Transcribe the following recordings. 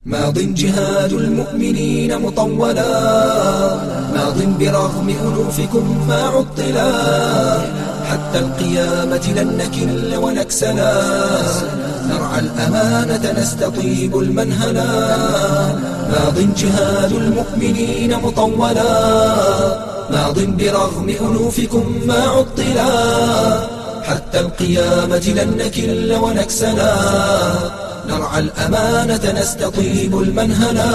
ماض جهاد المؤمنين مطولا، ماض برغم أنوفكم ما عطلا، حتى القيامة لن نكل ونكسلا، نرعى الأمانة نستطيب المنهلا. ماض جهاد المؤمنين مطولا، ماض برغم أنوفكم ما عطلا، حتى القيامة لن نكل ونكسلا، نرعى الأمانة نستطيب المنهلا.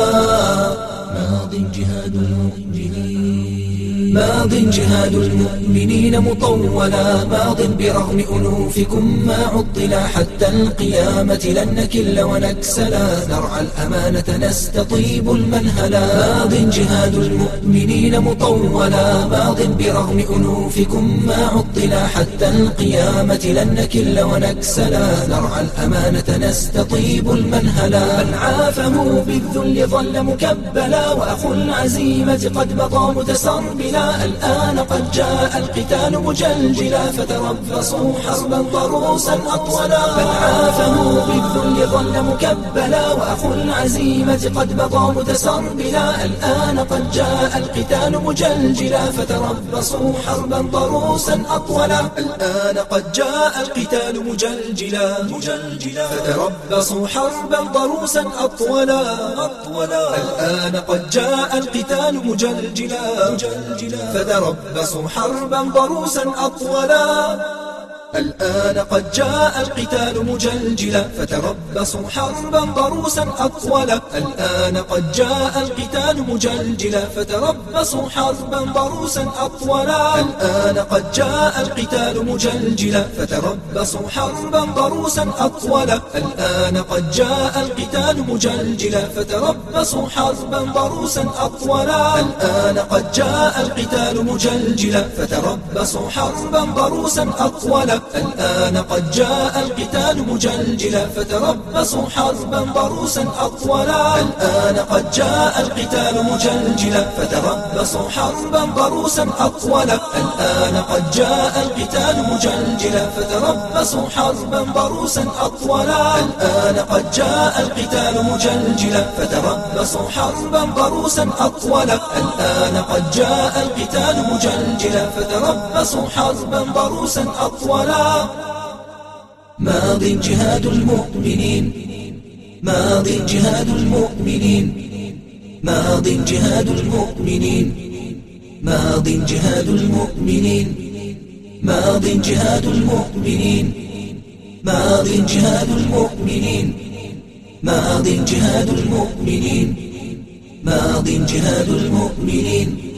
ماض جهاد المؤمنين، ماض جهاد المؤمنين مطولا، ماض برغم أنوفكم ما عطلا، حتى القيامة لن نكل ونكسلا، نرعى الأمانة نستطيب المنهلا. ماض جهاد المؤمنين مطولا، ماض برغم أنوفكم ما عطلا، حتى القيامة لن نكل ونكسلا، نرعى الأمانة نستطيب المنهلا. من عافه بالذل ظل مكبلا، وأخو العزيمة قد بقى متسربلا، الآن قد جاء القتال مجلجلا، فتربصوا حربا ضروسا أطولا. من عافه بالذل ظل مكبلا، وأخو العزيمة قد بقى متسربلا، الآن قد جاء القتال مجلجلا، فتربصوا حربا ضروسا أطولا. الآن قد جاء القتال مجلجلا، فتربصوا حربا ضروسا أطولا. الآن قد جاء القتال مجلجلا، فتربصوا حربا ضروسا أطولا. الآن قد جاء القتال مجلجلا، فتربصوا حربا ضروسا أطولا. الآن قد جاء القتال مجلجلا، فتربصوا حربا ضروسا أطولا. الآن قد جاء القتال مجلجلا، فتربصوا حربا ضروسا أطولا. الآن قد جاء القتال مجلجلا، فتربصوا حربا ضروسا أطولا. الآن قد جاء القتال مجلجلا، فتربصوا حربا ضروسا أطولا. الآن قد جاء القتال مجلجلا، فتربصوا حربا ضروسا أطولا. الآن قد جاء القتال مجلجلا، فتربصوا حربا ضروسا أطولا. الآن قد جاء القتال مجلجلا، فتربصوا حربا ضروسا أطولا. الآن قد جاء القتال مجلجلا، فتربصوا حربا ضروسا أطولا. الآن قد جاء القتال مجلجلا، فتربصوا حربا ضروسا أطولا. ماض جهاد المؤمنين، ماض جهاد المؤمنين، ماض جهاد المؤمنين، ماض جهاد المؤمنين، ماض جهاد المؤمنين، ماض جهاد المؤمنين، ماض جهاد المؤمنين، ماض جهاد المؤمنين.